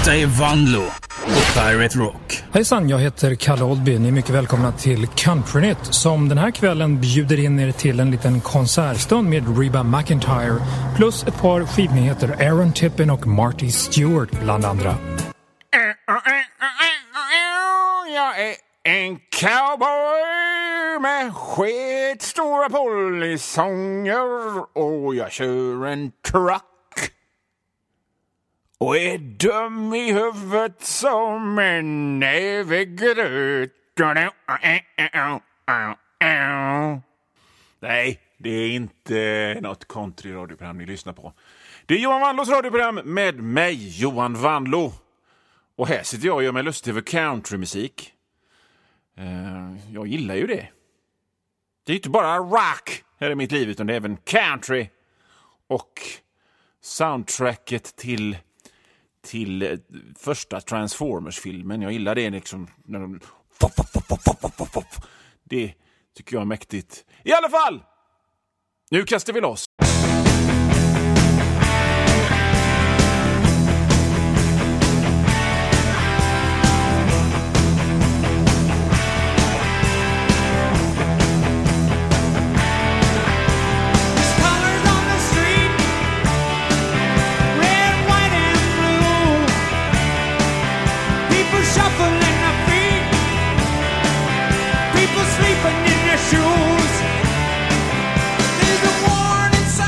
Detta är Vanlo på Pirate Rock. Hejsan, jag heter Kalle Oldby. Ni är mycket välkomna till Countrynytt som den här kvällen bjuder in er till en liten konsertstund med Reba McEntire plus ett par skivnyheter, Aaron Tippin och Marty Stewart bland andra. Jag är en cowboy med skitstora polisonger och jag kör en truck och är dum i huvudet som en näve gröt. Nej, det är inte något country-radioprogram ni lyssnar på. Det är Johan Vanlos radioprogram med mig, Johan Vanlo. Och här sitter jag och gör mig lustig över countrymusik. Jag gillar ju det. Det är inte bara rock här i mitt liv, utan det är även country. Och soundtracket till första Transformers-filmen. Jag gillar det liksom. När de... Det tycker jag är mäktigt. I alla fall! Nu kastar vi loss. Sleeping in their shoes. There's a warning sign.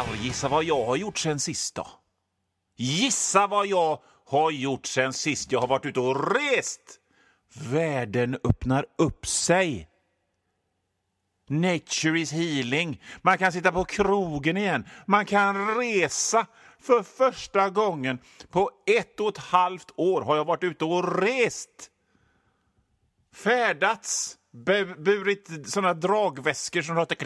Gissa vad jag har gjort sen sist då. Gissa vad jag har gjort sen sist. Jag har varit ute och rest. Världen öppnar upp sig. Nature is healing. Man kan sitta på krogen igen. Man kan resa. För första gången på 1,5 år har jag varit ute och rest. Färdats. Burit såna dragväskor som låter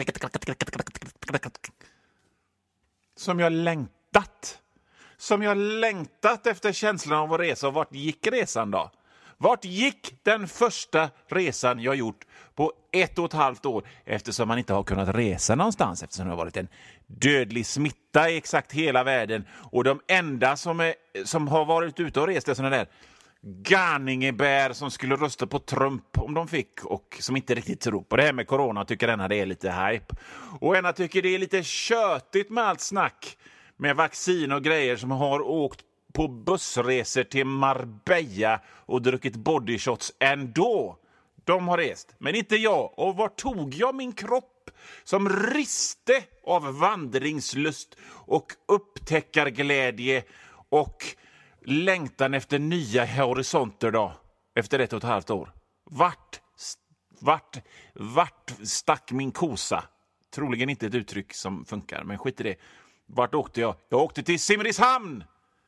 som jag längtat. Som jag längtat efter känslan av att resa. Och vart gick resan då? Vart gick den första resan jag gjort på 1,5 år? Eftersom man inte har kunnat resa någonstans. Eftersom det har varit en dödlig smitta i exakt hela världen. Och de enda som har varit ute och rest är såna där garningebär som skulle rösta på Trump om de fick. Och som inte riktigt tror på det här med corona. Tycker ena det är lite hype. Och ena tycker det är lite köttigt med allt snack. Med vaccin och grejer som har åkt på bussresor till Marbella och druckit bodyshots ändå. De har rest, men inte jag. Och var tog jag min kropp som riste av vandringslust och upptäckarglädje och längtan efter nya horisonter då? Efter 1,5 år. Vart stack min kosa? Troligen inte ett uttryck som funkar, men skit i det. Vart åkte jag? Jag åkte till Simrishamn!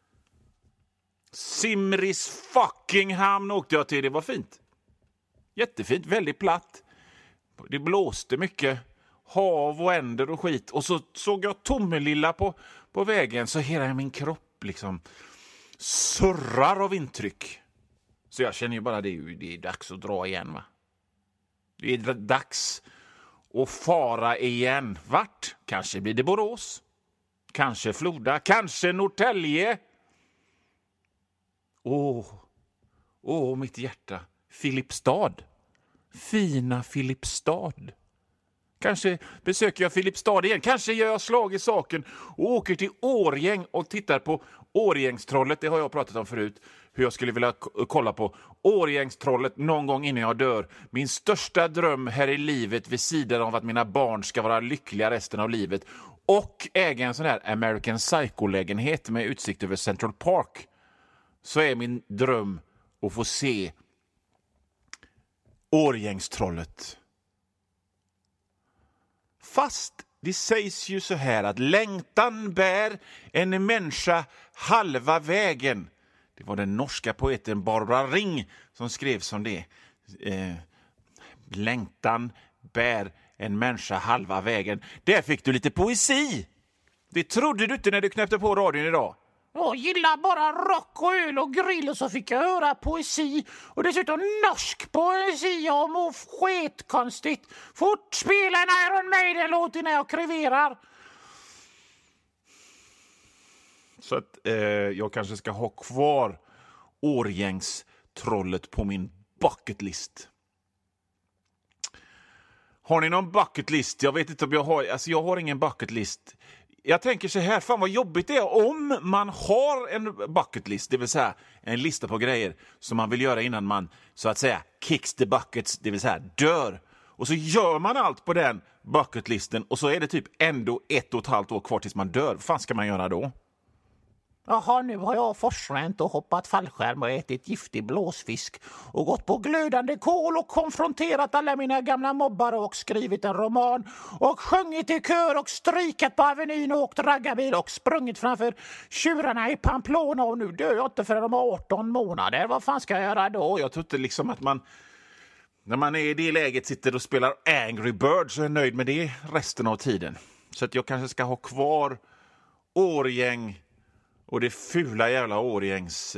Simris fucking hamn åkte jag till. Det var fint. Jättefint, väldigt platt. Det blåste mycket. Hav och änder och skit. Och så såg jag Tomelilla på vägen. Så hela min kropp liksom surrar av intryck. Så jag känner ju bara det är dags att dra igen, va? Det är dags att fara igen. Vart? Kanske blir det Borås. Kanske Floda. Kanske Norrtälje. Mitt hjärta. Filipstad. Fina Filipstad. Kanske besöker jag Filipstad igen. Kanske gör jag slag i saken och åker till Årgäng och tittar på Årgängstrollet. Det har jag pratat om förut. Hur jag skulle vilja kolla på Årgängstrollet någon gång innan jag dör. Min största dröm här i livet vid sidan av att mina barn ska vara lyckliga resten av livet. Och äga en sån här American Psycho-lägenhet med utsikt över Central Park. Så är min dröm att få se Årgängstrollet. Fast det sägs ju så här att längtan bär en människa halva vägen. Det var den norska poeten Barbara Ring som skrev som det. Längtan bär en människa halva vägen. Där fick du lite poesi. Det trodde du inte när du knäppte på radion idag. Jag gillar bara rock och öl och grill och så fick jag höra poesi. Och dessutom norsk poesi om skitkonstigt. Fort spela en Iron Maiden-låt innan jag kreverar. Så att jag kanske ska ha kvar Årgängstrollet på min bucketlist. Har ni någon bucketlist? Jag vet inte om jag har... Alltså jag har ingen bucketlist. Jag tänker så här, fan vad jobbigt det är om man har en bucketlist, det vill säga en lista på grejer som man vill göra innan man, så att säga, kicks the buckets, det vill säga dör. Och så gör man allt på den bucketlisten och så är det typ ändå 1,5 år kvar tills man dör. Vad fan ska man göra då? Jaha, nu har jag forsränt och hoppat fallskärm och ätit giftig blåsfisk och gått på glödande kol och konfronterat alla mina gamla mobbare och skrivit en roman och sjungit i kör och strykat på Avenyn och åkt raggarbil och sprungit framför tjurarna i Pamplona och nu dör jag inte förrän om 18 månader. Vad fan ska jag göra då? Jag tror inte liksom att man, när man är i det läget, sitter och spelar Angry Birds så är nöjd med det resten av tiden. Så att jag kanske ska ha kvar Årgäng och det fula jävla Årgängs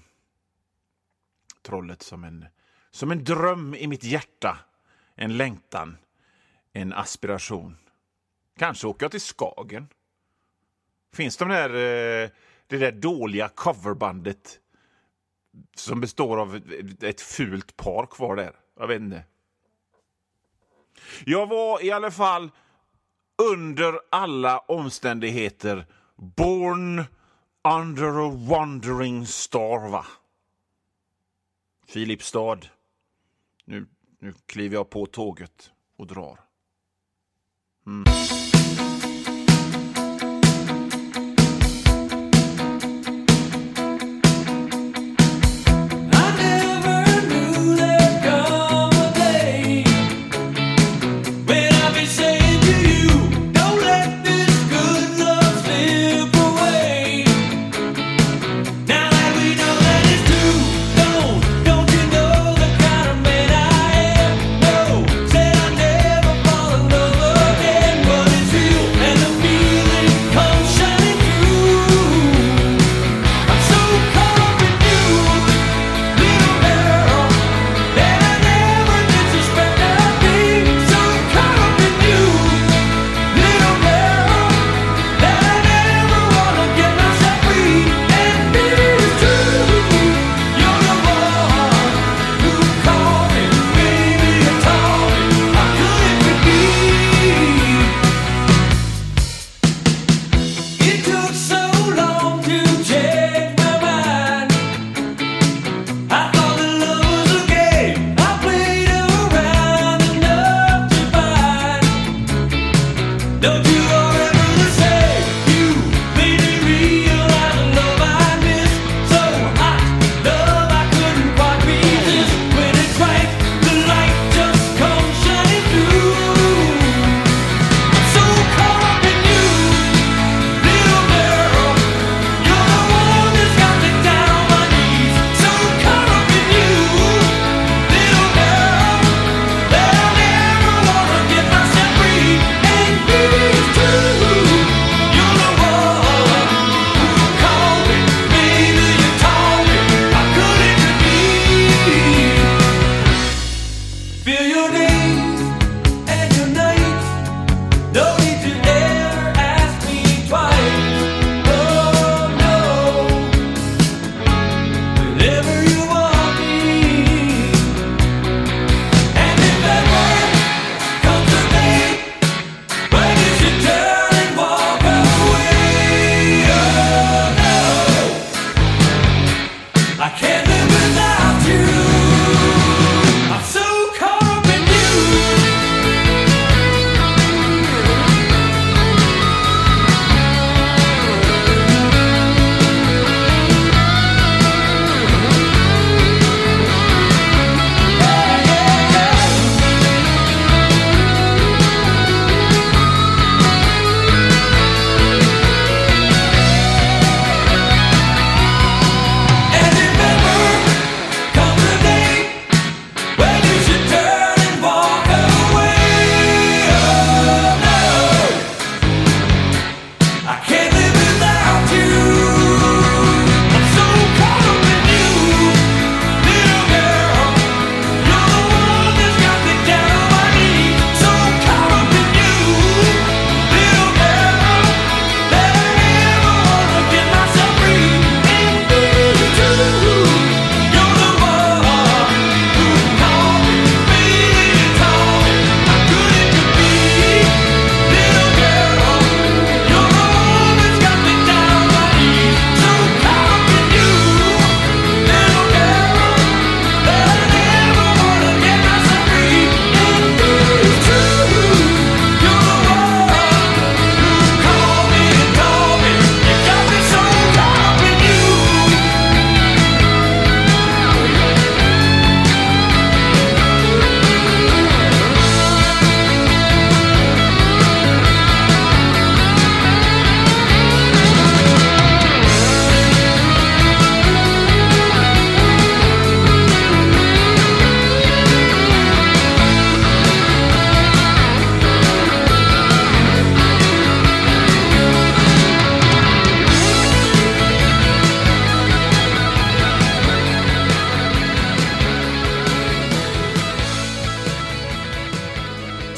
trollet som en dröm i mitt hjärta. En längtan. En aspiration. Kanske åker jag till Skagen. Finns det där dåliga coverbandet som består av ett fult par kvar där? Jag vet inte. Jag var i alla fall under alla omständigheter born under a wandering star, va? Filipstad. Nu kliver jag på tåget och drar.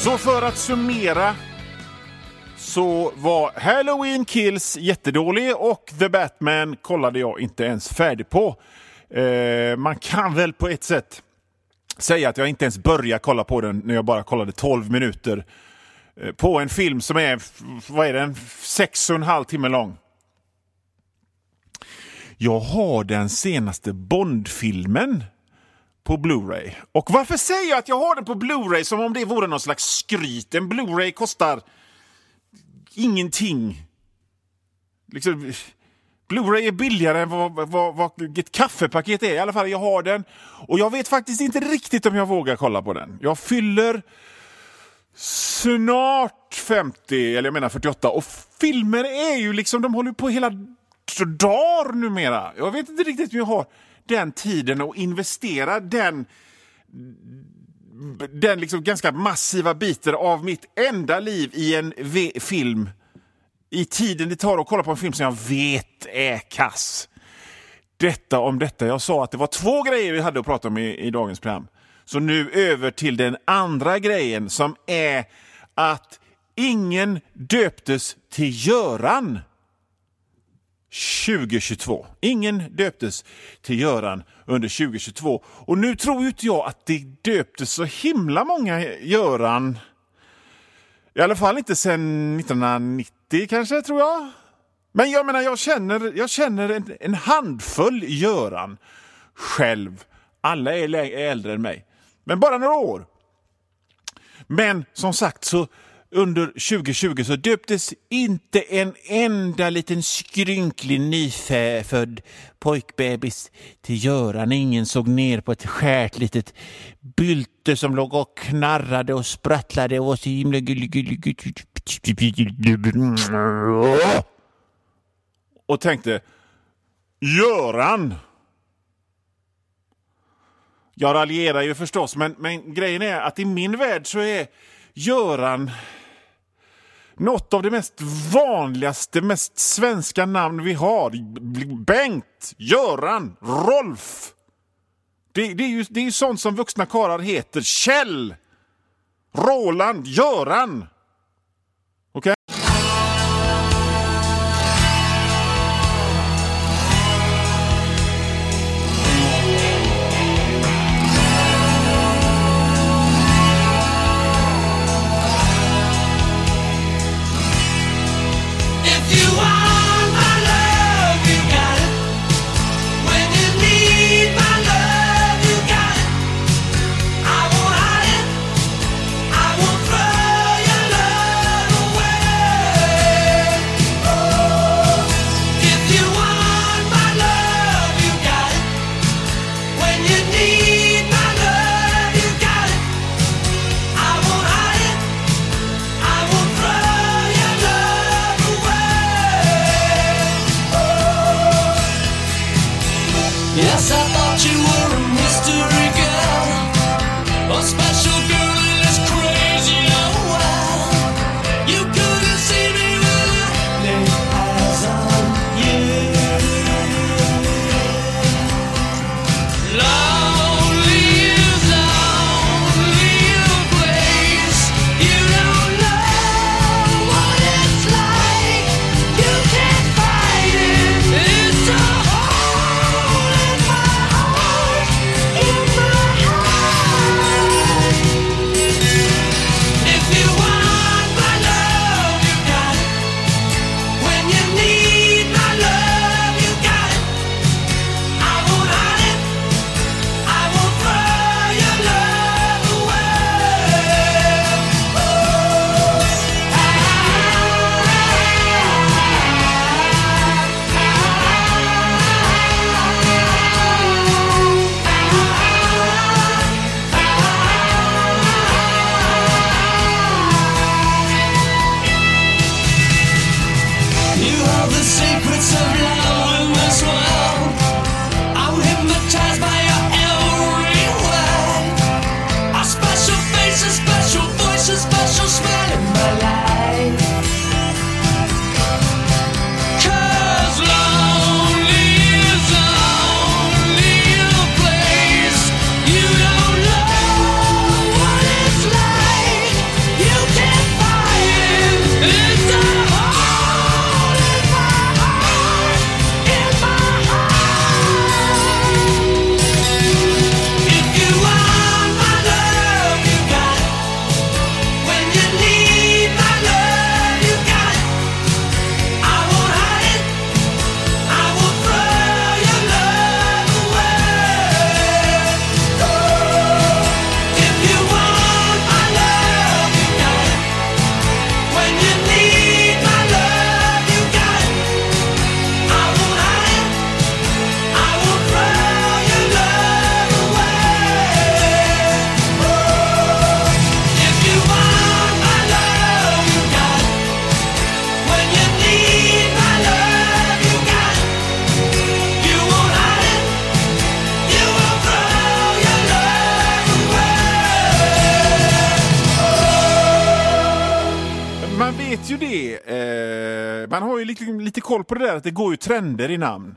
Så för att summera så var Halloween Kills jättedålig och The Batman kollade jag inte ens färdig på. Man kan väl på ett sätt säga att jag inte ens började kolla på den när jag bara kollade 12 minuter på en film som är, vad är den, 6,5 timmar lång. Jag har den senaste Bond-filmen på Blu-ray. Och varför säger jag att jag har den på Blu-ray som om det vore någon slags skryt? En Blu-ray kostar ingenting. Liksom, Blu-ray är billigare än vad ett kaffepaket är. I alla fall, jag har den. Och jag vet faktiskt inte riktigt om jag vågar kolla på den. Jag fyller snart 50, eller jag menar 48. Och filmer är ju liksom, de håller på hela dagar numera. Jag vet inte riktigt om jag har den tiden att investera den liksom ganska massiva biten av mitt enda liv i en film. I tiden det tar att kolla på en film som jag vet är kass. Detta om detta. Jag sa att det var 2 grejer vi hade att prata om i dagens program. Så nu över till den andra grejen som är att ingen döptes till Göran 2022. Ingen döptes till Göran under 2022. Och nu tror inte jag att det döptes så himla många Göran. I alla fall inte sedan 1990 kanske, tror jag. Men jag menar, jag känner en handfull Göran själv. Alla är äldre än mig. Men bara några år. Men som sagt så under 2020 så döptes inte en enda liten skrynklig nyfödd pojkbebis till Göran. Ingen såg ner på ett skärt litet bylte som låg och knarrade och sprattlade och var så himla gullig. Och tänkte, Göran! Jag raljerar ju förstås, men grejen är att i min värld så är Göran något av det mest vanligaste, mest svenska namn vi har. Bengt, Göran, Rolf. Det är ju sånt som vuxna karlar heter. Kjell, Roland, Göran. Okej? I won't hide it. I won't throw you vet ju det. Man har ju lite koll på det där att det går ju trender i namn.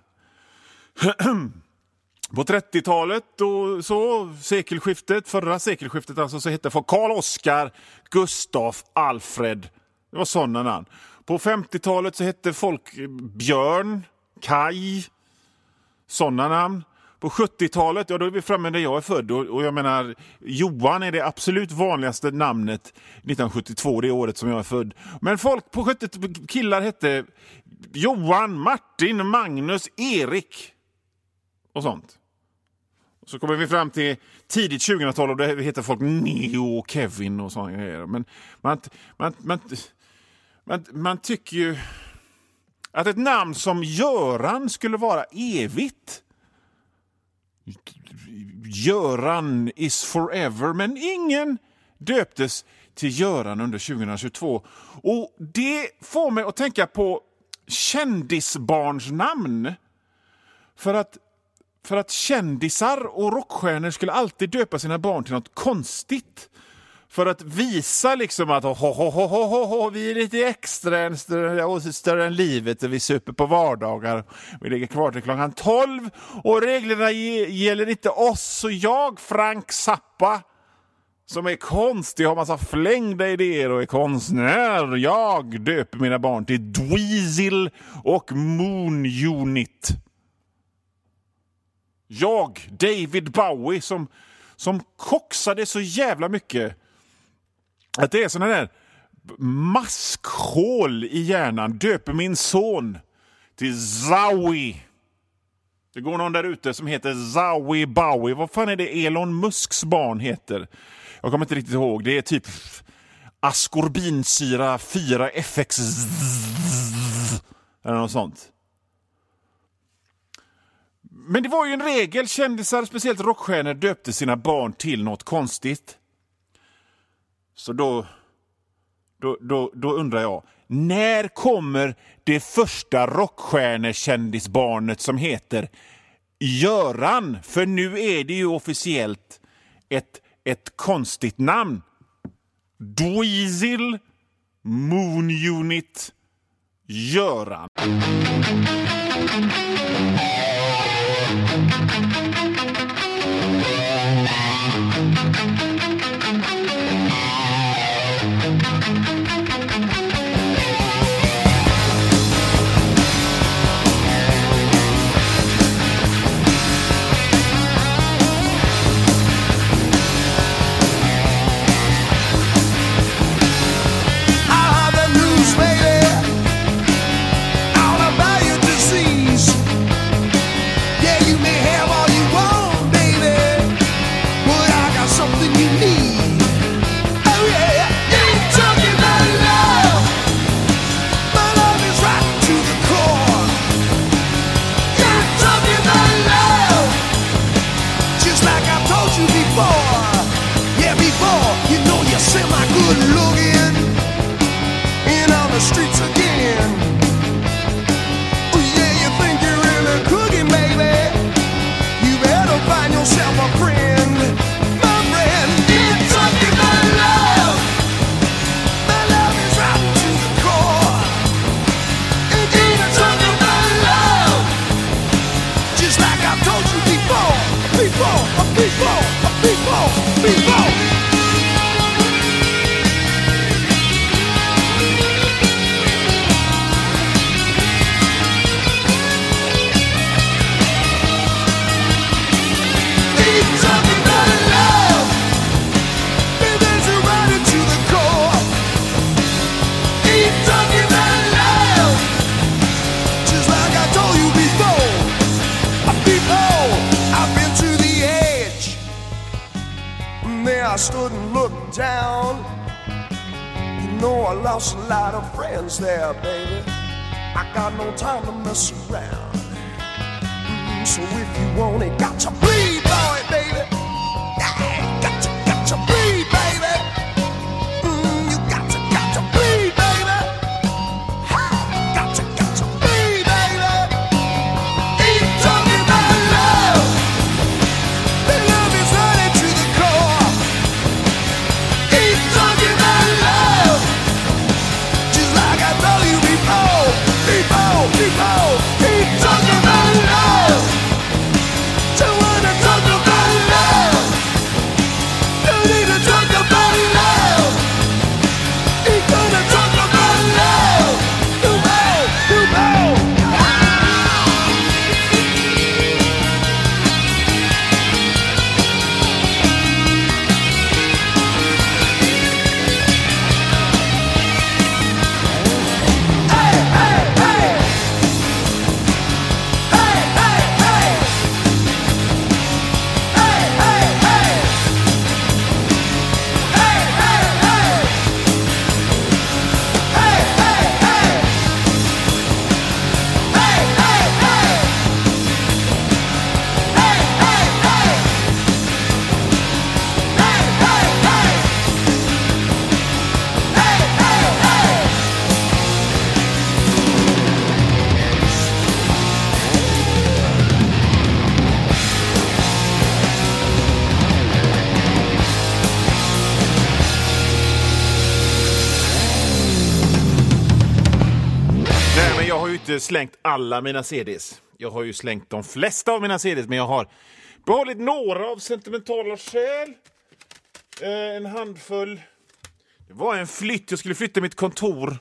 På 30-talet och så, förra sekelskiftet alltså, så hette folk Karl Oskar, Gustaf, Alfred. Det var sådana namn. På 50-talet så hette folk Björn, Kai, sådana namn. På 70-talet, ja då är vi framme där jag är född. Och jag menar, Johan är det absolut vanligaste namnet 1972, det året som jag är född. Men folk på 70 killar hette Johan, Martin, Magnus, Erik och sånt. Så kommer vi fram till tidigt 2000-tal och det heter folk Neo och Kevin och sådana grejer. Men man tycker ju att ett namn som Göran skulle vara evigt. Göran is forever, men ingen döptes till Göran under 2022. Och det får mig att tänka på kändisbarns namn. För att kändisar och rockstjärnor skulle alltid döpa sina barn till något konstigt. För att visa liksom att vi är lite extra större än livet och vi super på vardagar. Vi ligger kvar till klockan 12 och reglerna gäller inte oss och jag, Frank Zappa, som är konstig, har massa flängda idéer och är konstnär. Jag döper mina barn till Dweezil och Moon Unit. Jag, David Bowie, som koxade så jävla mycket att det är såna där maskhål i hjärnan. Döper min son till Zowie. Det går någon där ute som heter Zowie Bowie. Vad fan är det Elon Musks barn heter? Jag kommer inte riktigt ihåg. Det är typ askorbinsyra 4FX eller något sånt. Men det var ju en regel. Kändisar, speciellt rockstjärnor, döpte sina barn till något konstigt. Så då undrar jag, när kommer det första rockstjärnekändisbarnet som heter Göran? För nu är det ju officiellt ett konstigt namn. Dweezil, Moon Unit, Göran. I stood and looked down. You know I lost a lot of friends there, baby. I got no time to mess around. So if you want it, got to bleed, boy, baby. Yeah, got to bleed, baby. You got to bleed, baby. Got to bleed, baby. Ain't talking about love. The love is running to the core. Ain't talking about love. Just like inte slängt alla mina CDs. Jag har ju slängt de flesta av mina CDs, men jag har behållit några av sentimentala skäl. En handfull. Det var en flytt. Jag skulle flytta mitt kontor.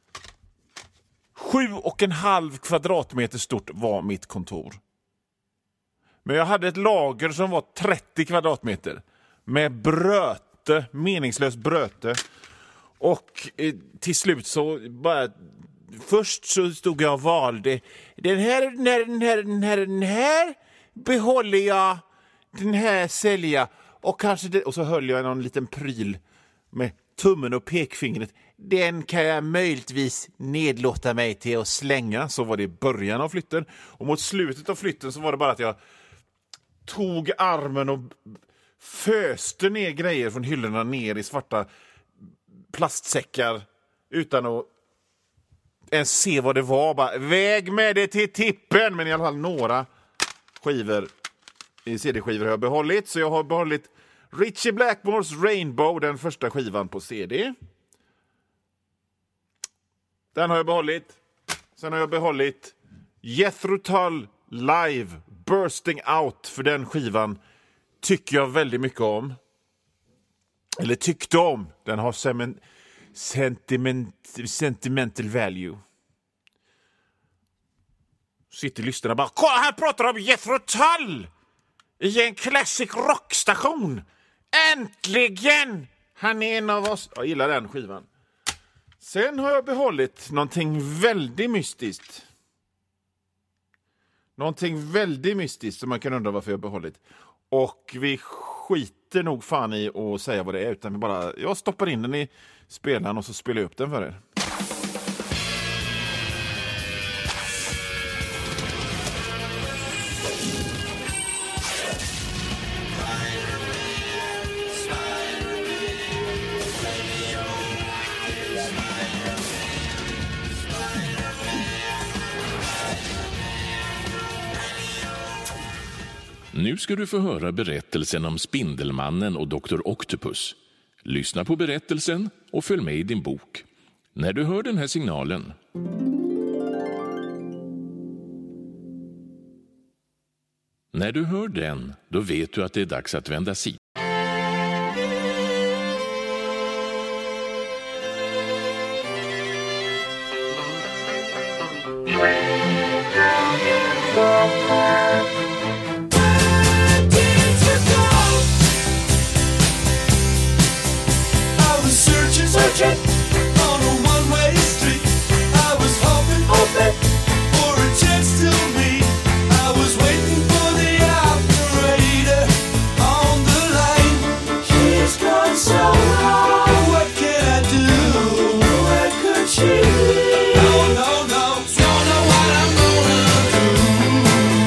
7,5 kvadratmeter stort var mitt kontor. Men jag hade ett lager som var 30 kvadratmeter. Med bröte, meningslös bröte. Och till slut så bara... Först så stod jag och valde. Den här behåller jag. Den här säljer jag. Och kanske det, och så höll jag någon liten pryl med tummen och pekfingret. Den kan jag möjligtvis nedlåta mig till att slänga. Så var det i början av flytten. Och mot slutet av flytten så var det bara att jag tog armen och föste ner grejer från hyllorna ner i svarta plastsäckar utan att ens se vad det var. Bara, väg med det till tippen. Men i alla fall några skivor i CD-skivor har jag behållit. Så jag har behållit Ritchie Blackmores Rainbow, den första skivan på CD. Den har jag behållit. Sen har jag behållit Jethro Tull Live Bursting Out, för den skivan tycker jag väldigt mycket om. Eller tyckte om. Den har sentimental value. Sitter lyssnarna bara, kolla, här pratar de om Jethro Tull i en classic rockstation. Äntligen! Han är en av oss. Jag gillar den skivan. Sen har jag behållit någonting väldigt mystiskt. Någonting väldigt mystiskt som man kan undra varför jag har behållit. Och vi skiter nog fan i att säga vad det är, utan vi bara, jag stoppar in den i spelaren och så spelar jag upp den för er. Nu ska du få höra berättelsen om Spindelmannen och Dr. Octopus. Lyssna på berättelsen och följ med i din bok. När du hör den här signalen... När du hör den, då vet du att det är dags att vända sida. On a one-way street, I was hoping for a chance to meet. I was waiting for the operator on the line. She's gone so wrong. What can I do? Where could she be? No, don't know what I'm gonna do.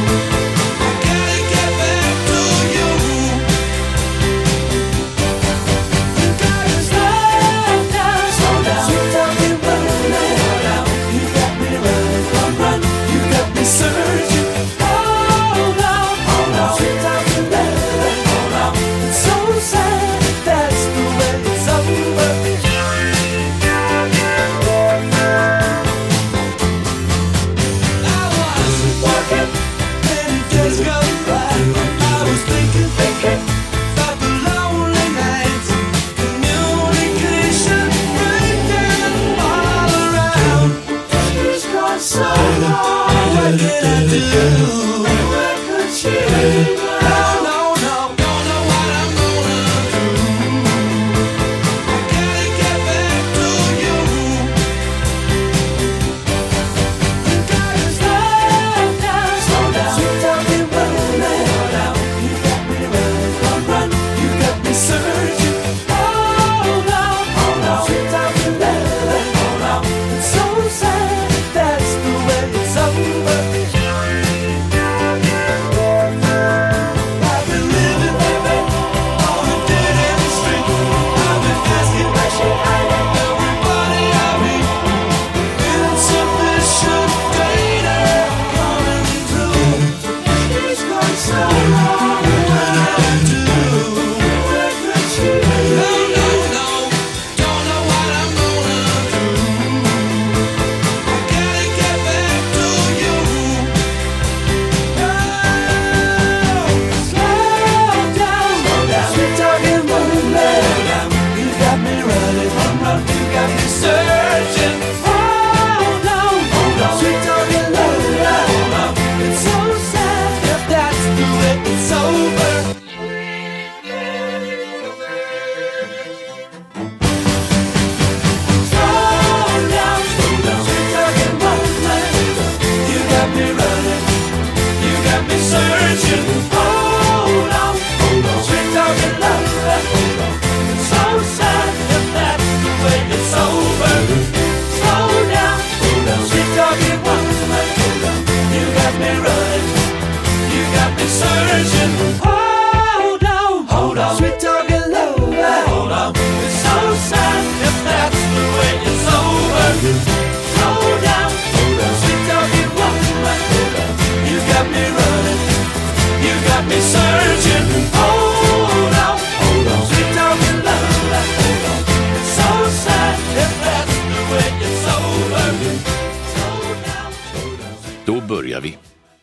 Slow down, sweet talking woman. You got me running, you got me searching. Hold on, sweet talking lover. It's so sad if that's the way it's over. Slow down. Då börjar vi.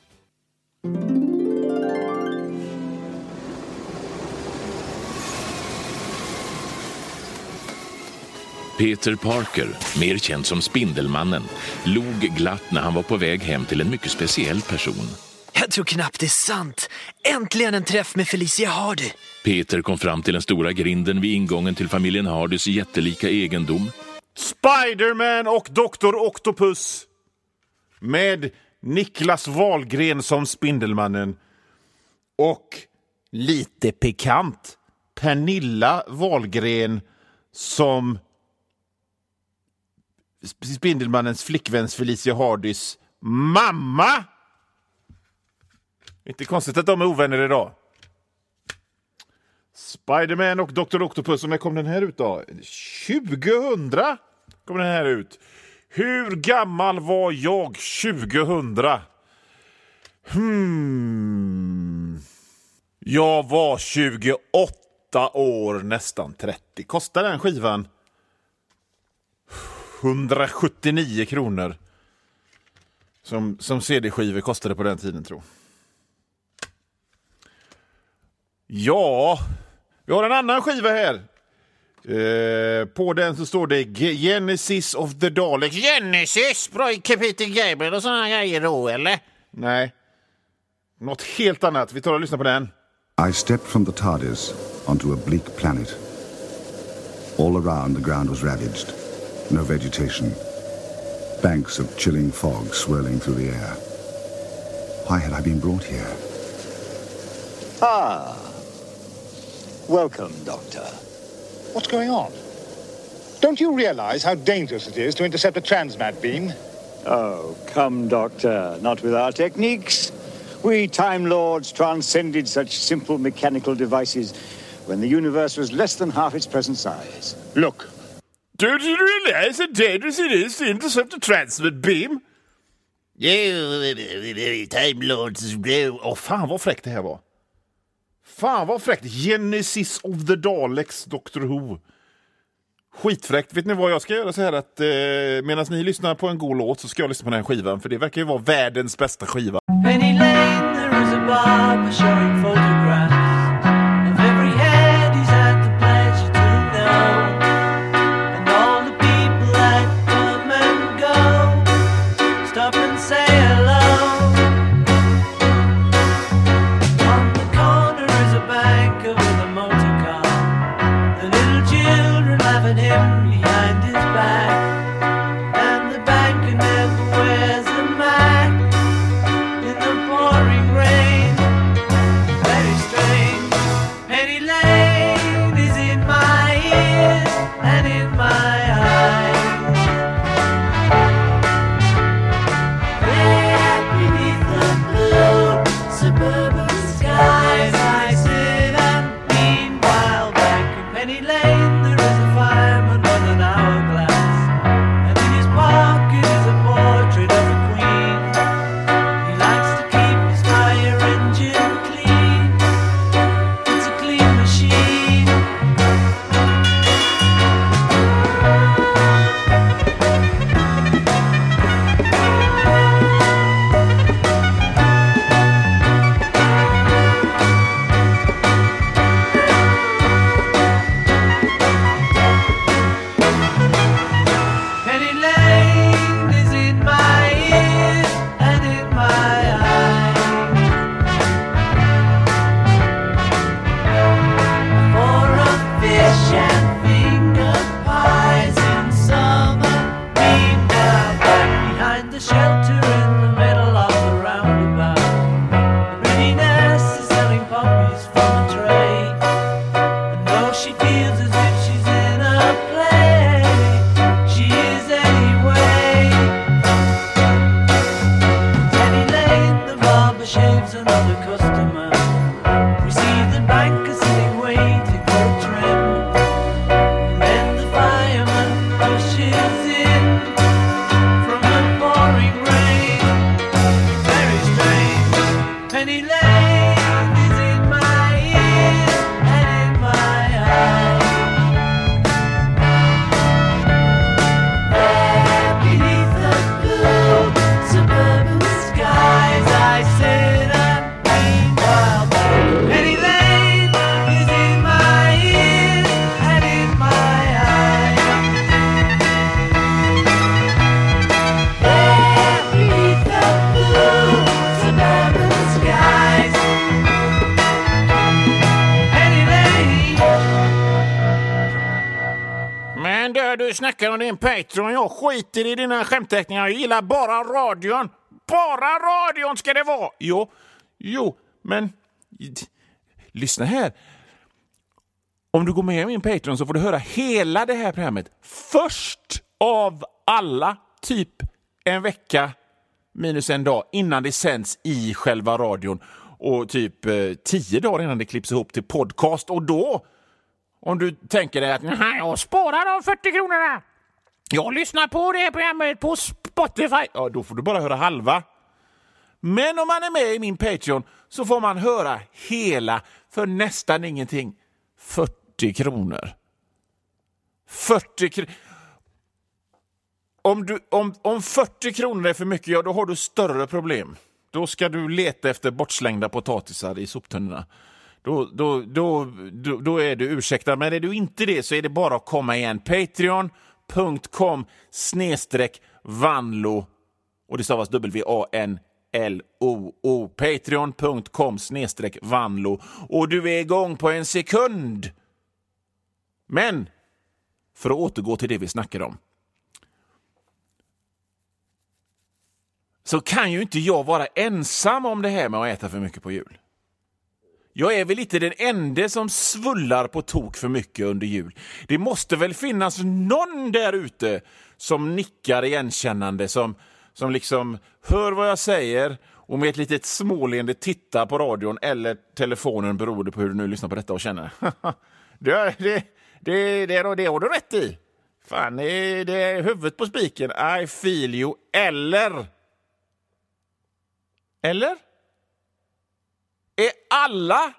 Peter Parker, mer känd som Spindelmannen, log glatt när han var på väg hem till en mycket speciell person. Jag tror knappt det är sant. Äntligen en träff med Felicia Hardy. Peter kom fram till den stora grinden vid ingången till familjen Hardys jättelika egendom. Spider-Man och Dr. Octopus. Med Niklas Wahlgren som Spindelmannen. Och lite pikant Pernilla Wahlgren som Spindelmannens flickväns Felicia Hardys mamma. Inte konstigt att de är ovänner idag. Spider-Man och Dr. Octopus. När kom den här ut då? 2000 kom den här ut. Hur gammal var jag 2000? Jag var 28 år, nästan 30. Kostar den skivan 179 kronor. Som CD-skivor kostade på den tiden, tror jag. Ja, vi har en annan skiva här. På den så står det Genesis of the Daleks. Genesis, bra Peter Gabriel och såna grejer då, eller? Nej, något helt annat. Vi tar och lyssnar på den. I stepped from the TARDIS onto a bleak planet. All around the ground was ravaged. No vegetation. Banks of chilling fog swirling through the air. Why had I been brought here? Ah. Welcome, Doctor. What's going on? Don't you realize how dangerous it is to intercept a transmat beam? Oh, come, Doctor. Not with our techniques. We Time Lords transcended such simple mechanical devices when the universe was less than half its present size. Look. Don't you realize how dangerous it is to intercept a transmit beam? Time Lords. Fan vad fräckt det här var. Fan vad fräckt. Genesis of the Daleks, Doctor Who. Skitfräckt. Vet ni vad jag ska göra så här att medan ni lyssnar på en god låt så ska jag lyssna på den här skivan. För det verkar ju vara världens bästa skiva. Penny Lane, there is a barber showing photographs of every head he's had the pleasure to know, and all the people that come and go. Stop and say hello. On the corner is a banker with a motor car. The little children laugh at him behind his back, and the banker never wears a mask. In the pouring rain, very strange. Penny Lane is in my ears and in my eyes. There beneath the blue suburban skies, I sit and meanwhile back in Penny Lane there is a fireman with an hourglass, and in his pocket is a portrait of a queen. He likes to keep his fire engine clean. It's a clean machine. du snackar om din Patreon. Jag skiter i dina skämtteckningar. Jag gillar bara radion. Bara radion ska det vara. Jo, men lyssna här. Om du går med i min Patreon så får du höra hela det här programmet först av alla, typ en vecka minus en dag innan det sänds i själva radion och typ 10 dagar innan det klipps ihop till podcast. Och då, om du tänker dig att jag sparar de 40 kronorna, jag lyssnar på det här programmet på Spotify, ja, då får du bara höra halva. Men om man är med i min Patreon så får man höra hela för nästan ingenting. 40 kronor. 40 kronor. Om 40 kronor är för mycket, ja, då har du större problem. Då ska du leta efter bortslängda potatisar i soptunnorna. Då är du ursäktad. Men är du inte det så är det bara att komma igen. Patreon.com/Vanlo. Och det stavas WANLOO. Patreon.com/Vanlo. Och du är igång på en sekund. Men för att återgå till det vi snackade om, så kan ju inte jag vara ensam om det här med att äta för mycket på jul. Jag är väl inte den enda som svullar på tok för mycket under jul. Det måste väl finnas någon där ute som nickar igenkännande, som liksom hör vad jag säger och med ett litet småleende tittar på radion eller telefonen, beroende på hur du nu lyssnar på detta, och känner det har du rätt i. Fan, det är huvudet på spiken. I feel you. Eller? Är alla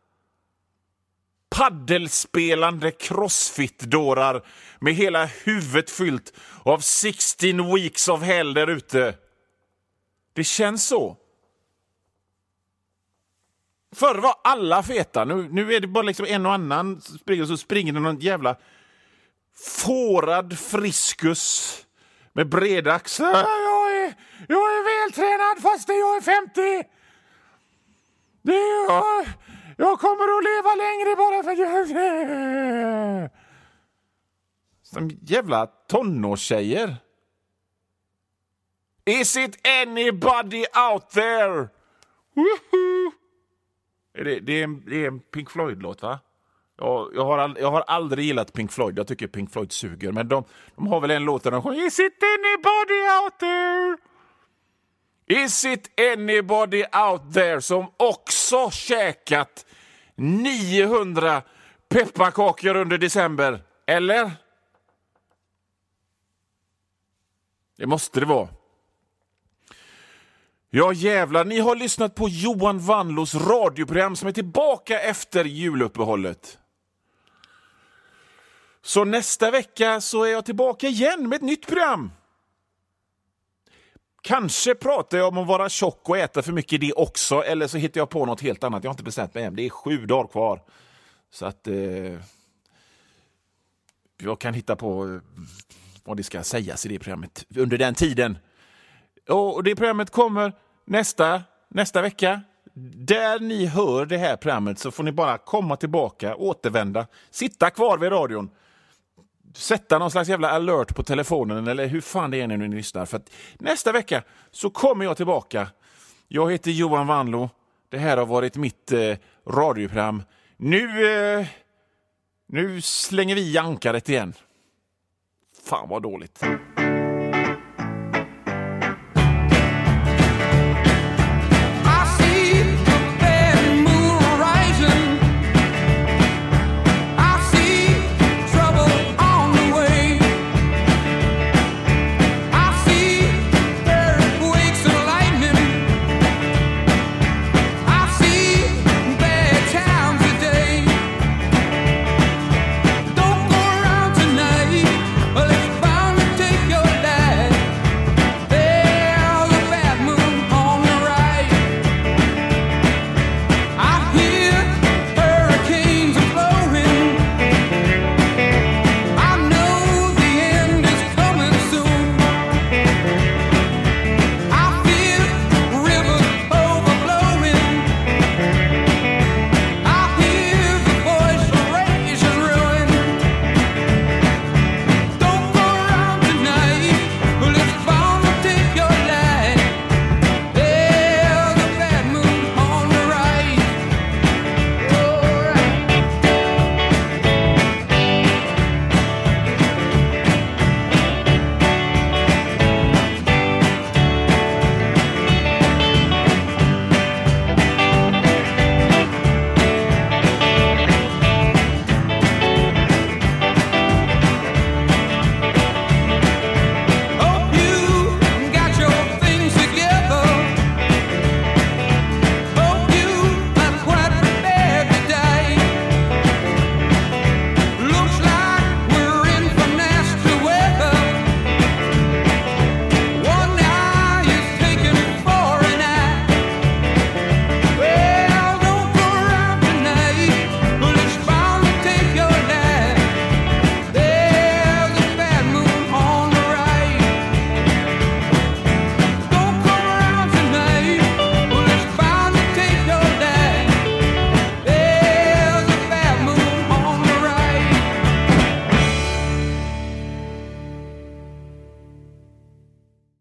paddelspelande crossfit-dårar med hela huvudet fyllt av 16 weeks of hell där ute? Det känns så. Förr var alla feta. Nu är det bara liksom en och annan så springer det någon jävla fårad friskus med breda axlar. Jag är vältränad fast jag är 50. Jag kommer att leva längre bara för att jag... Som jävla tonårstjejer. Is it anybody out there? Woohoo! Det är en Pink Floyd-låt, va? Jag har aldrig gillat Pink Floyd. Jag tycker Pink Floyd suger. Men de har väl en låt där de sjunger Is it anybody out there? Is it anybody out there som också käkat 900 pepparkakor under december? Eller? Det måste det vara. Ja jävlar, ni har lyssnat på Johan Vanlos radioprogram som är tillbaka efter juluppehållet. Så nästa vecka så är jag tillbaka igen med ett nytt program. Kanske pratar jag om att vara tjock och äta för mycket det också, eller så hittar jag på något helt annat. Jag har inte bestämt mig än. Det är 7 dagar kvar. Så att jag kan hitta på vad det ska sägas i det programmet under den tiden. Och det programmet kommer nästa vecka. Där ni hör det här programmet så får ni bara komma tillbaka, återvända, sitta kvar vid radion, sätta någon slags jävla alert på telefonen eller hur fan det är när ni lyssnar. För att nästa vecka så kommer jag tillbaka. Jag heter Johan Vanlo. Det här har varit mitt radioprogram. Nu slänger vi ankaret igen. Fan vad dåligt.